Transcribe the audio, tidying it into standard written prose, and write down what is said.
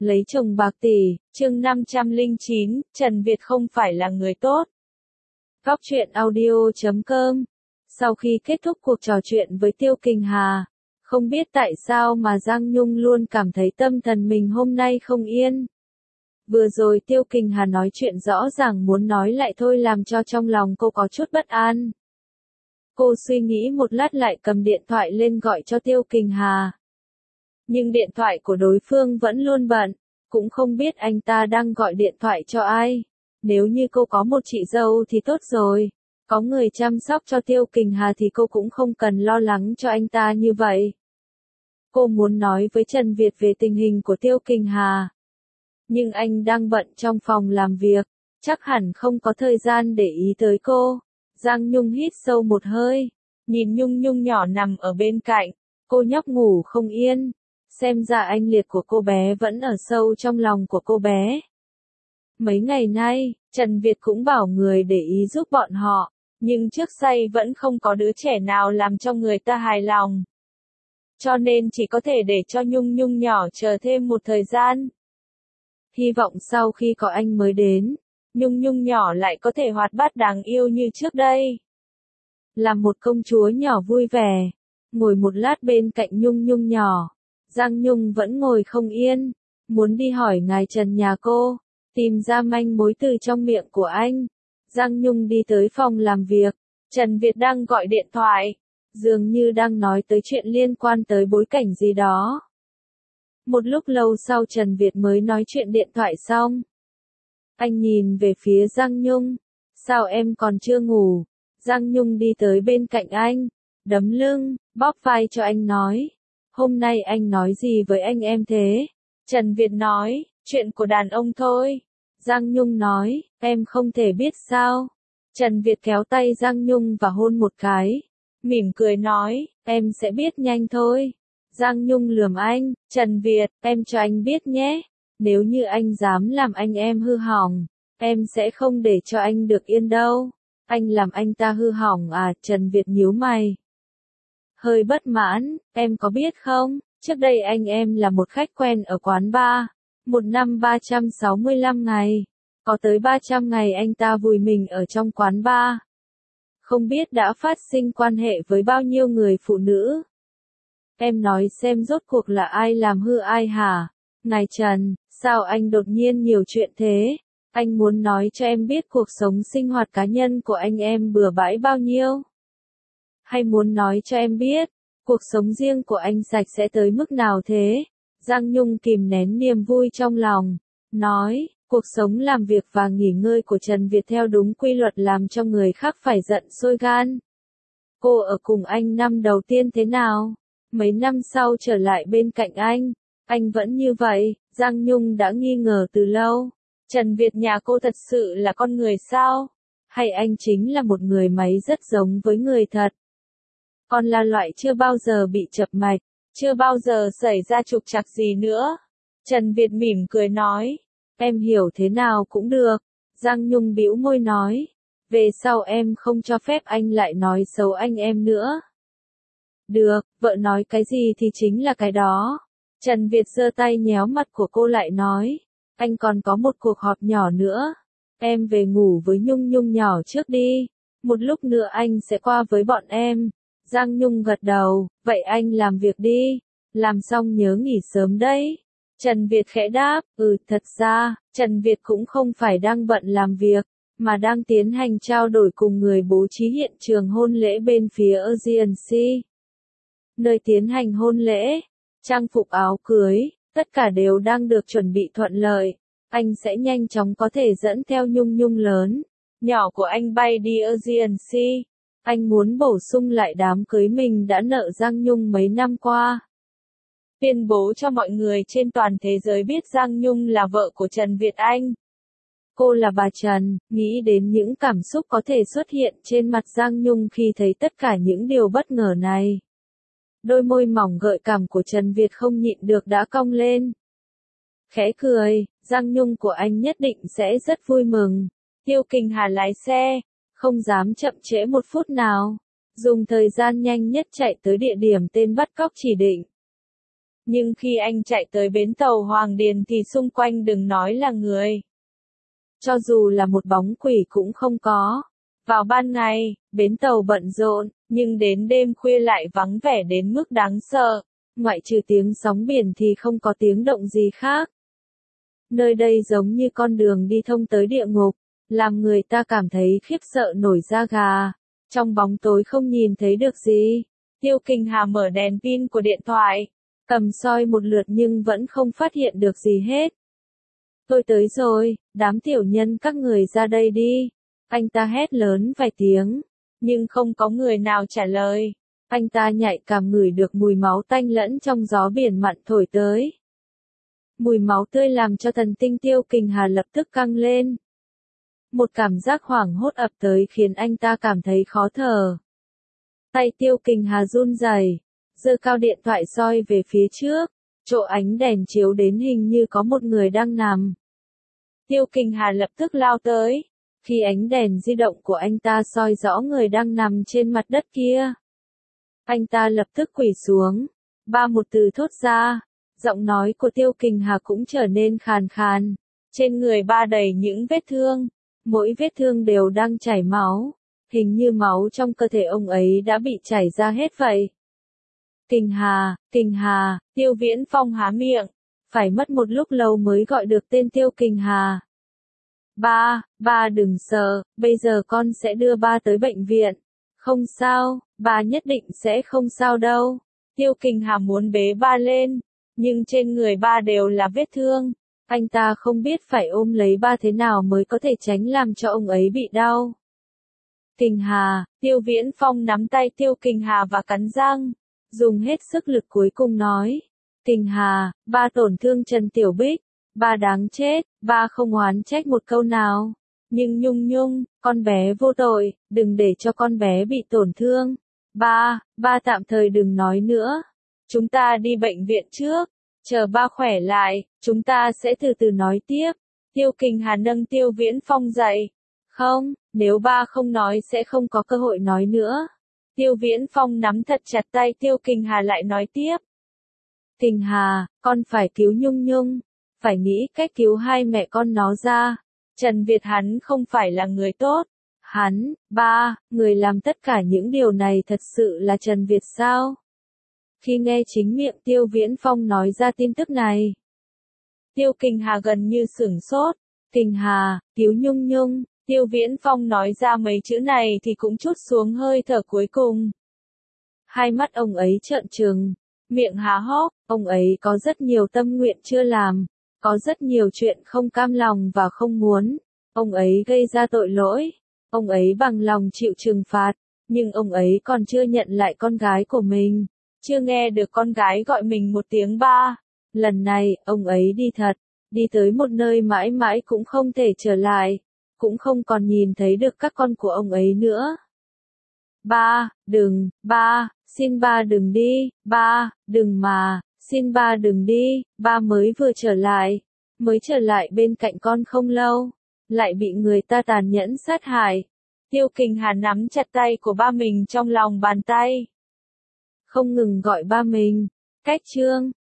Lấy chồng bạc tỷ, chương 509, Trần Việt không phải là người tốt. Góc truyện audio.com. Sau khi kết thúc cuộc trò chuyện với Tiêu Kình Hà, không biết tại sao mà Giang Nhung luôn cảm thấy tâm thần mình hôm nay không yên. Vừa rồi Tiêu Kình Hà nói chuyện rõ ràng muốn nói lại thôi làm cho trong lòng cô có chút bất an. Cô suy nghĩ một lát lại cầm điện thoại lên gọi cho Tiêu Kình Hà. Nhưng điện thoại của đối phương vẫn luôn bận, cũng không biết anh ta đang gọi điện thoại cho ai. Nếu như cô có một chị dâu thì tốt rồi, có người chăm sóc cho Tiêu Kình Hà thì cô cũng không cần lo lắng cho anh ta như vậy. Cô muốn nói với Trần Việt về tình hình của Tiêu Kình Hà. Nhưng anh đang bận trong phòng làm việc, chắc hẳn không có thời gian để ý tới cô. Giang Nhung hít sâu một hơi, nhìn Nhung Nhung nhỏ nằm ở bên cạnh, cô nhóc ngủ không yên. Xem ra anh liệt của cô bé vẫn ở sâu trong lòng của cô bé. Mấy ngày nay, Trần Việt cũng bảo người để ý giúp bọn họ, nhưng trước say vẫn không có đứa trẻ nào làm cho người ta hài lòng. Cho nên chỉ có thể để cho Nhung Nhung nhỏ chờ thêm một thời gian. Hy vọng sau khi có anh mới đến, Nhung Nhung nhỏ lại có thể hoạt bát đáng yêu như trước đây. Làm một công chúa nhỏ vui vẻ, ngồi một lát bên cạnh Nhung Nhung nhỏ. Giang Nhung vẫn ngồi không yên, muốn đi hỏi ngài Trần nhà cô, tìm ra manh mối từ trong miệng của anh. Giang Nhung đi tới phòng làm việc, Trần Việt đang gọi điện thoại, dường như đang nói tới chuyện liên quan tới bối cảnh gì đó. Một lúc lâu sau Trần Việt mới nói chuyện điện thoại xong. Anh nhìn về phía Giang Nhung, sao em còn chưa ngủ? Giang Nhung đi tới bên cạnh anh, đấm lưng, bóp vai cho anh nói. Hôm nay anh nói gì với anh em thế? Trần Việt nói, chuyện của đàn ông thôi. Giang Nhung nói, em không thể biết sao? Trần Việt kéo tay Giang Nhung và hôn một cái. Mỉm cười nói, em sẽ biết nhanh thôi. Giang Nhung lườm anh, Trần Việt, em cho anh biết nhé. Nếu như anh dám làm anh em hư hỏng, em sẽ không để cho anh được yên đâu. Anh làm anh ta hư hỏng à? Trần Việt nhíu mày. Hơi bất mãn, em có biết không, trước đây anh em là một khách quen ở quán bar. Một năm 365 ngày, có tới 300 ngày anh ta vùi mình ở trong quán bar. Không biết đã phát sinh quan hệ với bao nhiêu người phụ nữ. Em nói xem rốt cuộc là ai làm hư ai hả? Ngài Trần, sao anh đột nhiên nhiều chuyện thế? Anh muốn nói cho em biết cuộc sống sinh hoạt cá nhân của anh em bừa bãi bao nhiêu? Hay muốn nói cho em biết, cuộc sống riêng của anh sạch sẽ tới mức nào thế? Giang Nhung kìm nén niềm vui trong lòng, nói, cuộc sống làm việc và nghỉ ngơi của Trần Việt theo đúng quy luật làm cho người khác phải giận sôi gan. Cô ở cùng anh năm đầu tiên thế nào? Mấy năm sau trở lại bên cạnh anh vẫn như vậy. Giang Nhung đã nghi ngờ từ lâu. Trần Việt nhà cô thật sự là con người sao? Hay anh chính là một người máy rất giống với người thật? Còn là loại chưa bao giờ bị chập mạch, chưa bao giờ xảy ra trục trặc gì nữa. Trần Việt mỉm cười nói, em hiểu thế nào cũng được. Giang Nhung bĩu môi nói, về sau em không cho phép anh lại nói xấu anh em nữa. Được, vợ nói cái gì thì chính là cái đó. Trần Việt giơ tay nhéo mặt của cô lại nói, anh còn có một cuộc họp nhỏ nữa. Em về ngủ với Nhung Nhung nhỏ trước đi, một lúc nữa anh sẽ qua với bọn em. Giang Nhung gật đầu, vậy anh làm việc đi, làm xong nhớ nghỉ sớm đấy. Trần Việt khẽ đáp, thật ra, Trần Việt cũng không phải đang bận làm việc, mà đang tiến hành trao đổi cùng người bố trí hiện trường hôn lễ bên phía Agency. Nơi tiến hành hôn lễ, trang phục áo cưới, tất cả đều đang được chuẩn bị thuận lợi. Anh sẽ nhanh chóng có thể dẫn theo Nhung Nhung lớn, nhỏ của anh bay đi Agency. Anh muốn bổ sung lại đám cưới mình đã nợ Giang Nhung mấy năm qua. Tuyên bố cho mọi người trên toàn thế giới biết Giang Nhung là vợ của Trần Việt Anh. Cô là bà Trần, nghĩ đến những cảm xúc có thể xuất hiện trên mặt Giang Nhung khi thấy tất cả những điều bất ngờ này. Đôi môi mỏng gợi cảm của Trần Việt không nhịn được đã cong lên. Khẽ cười, Giang Nhung của anh nhất định sẽ rất vui mừng. Tiêu Kình Hà lái xe, không dám chậm trễ một phút nào, dùng thời gian nhanh nhất chạy tới địa điểm tên bắt cóc chỉ định. Nhưng khi anh chạy tới bến tàu Hoàng Điền thì xung quanh đừng nói là người. Cho dù là một bóng quỷ cũng không có. Vào ban ngày, bến tàu bận rộn, nhưng đến đêm khuya lại vắng vẻ đến mức đáng sợ. Ngoại trừ tiếng sóng biển thì không có tiếng động gì khác. Nơi đây giống như con đường đi thông tới địa ngục, làm người ta cảm thấy khiếp sợ nổi da gà. Trong bóng tối không nhìn thấy được gì. Tiêu Kinh Hà mở đèn pin của điện thoại, cầm soi một lượt nhưng vẫn không phát hiện được gì hết. Tôi tới rồi, đám tiểu nhân các người ra đây đi. Anh ta hét lớn vài tiếng, nhưng không có người nào trả lời. Anh ta nhạy cảm ngửi được mùi máu tanh lẫn trong gió biển mặn thổi tới. Mùi máu tươi làm cho thần tinh Tiêu Kinh Hà lập tức căng lên. Một cảm giác hoảng hốt ập tới khiến anh ta cảm thấy khó thở. Tay Tiêu Kinh Hà run rẩy, giơ cao điện thoại soi về phía trước, chỗ ánh đèn chiếu đến hình như có một người đang nằm. Tiêu Kinh Hà lập tức lao tới, khi ánh đèn di động của anh ta soi rõ người đang nằm trên mặt đất kia. Anh ta lập tức quỳ xuống, ba một từ thốt ra, giọng nói của Tiêu Kinh Hà cũng trở nên khàn khàn. Trên người ba đầy những vết thương, mỗi vết thương đều đang chảy máu, hình như máu trong cơ thể ông ấy đã bị chảy ra hết vậy. Kinh Hà, Tiêu Viễn Phong há miệng, phải mất một lúc lâu mới gọi được tên Tiêu Kinh Hà. Ba đừng sợ, bây giờ con sẽ đưa ba tới bệnh viện. Không sao, ba nhất định sẽ không sao đâu. Tiêu Kinh Hà muốn bế ba lên, nhưng trên người ba đều là vết thương. Anh ta không biết phải ôm lấy ba thế nào mới có thể tránh làm cho ông ấy bị đau. Kinh Hà, Tiêu Viễn Phong nắm tay Tiêu Kinh Hà và cắn răng, dùng hết sức lực cuối cùng nói. Kinh Hà, ba tổn thương Trần Tiểu Bích, ba đáng chết, ba không oán trách một câu nào. Nhưng Nhung, con bé vô tội, đừng để cho con bé bị tổn thương. Ba tạm thời đừng nói nữa. Chúng ta đi bệnh viện trước, chờ ba khỏe lại, chúng ta sẽ từ từ nói tiếp. Tiêu Kinh Hà nâng Tiêu Viễn Phong dậy. Không, nếu ba không nói sẽ không có cơ hội nói nữa. Tiêu Viễn Phong nắm thật chặt tay Tiêu Kinh Hà lại nói tiếp. Kinh Hà, con phải cứu Nhung, phải nghĩ cách cứu hai mẹ con nó ra. Trần Việt hắn không phải là người tốt. Người làm tất cả những điều này thật sự là Trần Việt sao? Khi nghe chính miệng Tiêu Viễn Phong nói ra tin tức này, Tiêu Kinh Hà gần như sửng sốt. Kinh Hà, cứu Nhung. Tiêu Viễn Phong nói ra mấy chữ này thì cũng trút xuống hơi thở cuối cùng. Hai mắt ông ấy trợn trừng, miệng há hốc, ông ấy có rất nhiều tâm nguyện chưa làm, có rất nhiều chuyện không cam lòng và không muốn. Ông ấy gây ra tội lỗi, ông ấy bằng lòng chịu trừng phạt, nhưng ông ấy còn chưa nhận lại con gái của mình, chưa nghe được con gái gọi mình một tiếng ba. Lần này, ông ấy đi thật, đi tới một nơi mãi mãi cũng không thể trở lại, cũng không còn nhìn thấy được các con của ông ấy nữa. Xin ba đừng đi, đừng mà, xin ba đừng đi, ba mới vừa trở lại bên cạnh con không lâu, lại bị người ta tàn nhẫn sát hại. Tiêu Kinh Hà nắm chặt tay của ba mình trong lòng bàn tay, không ngừng gọi ba mình. Cách chương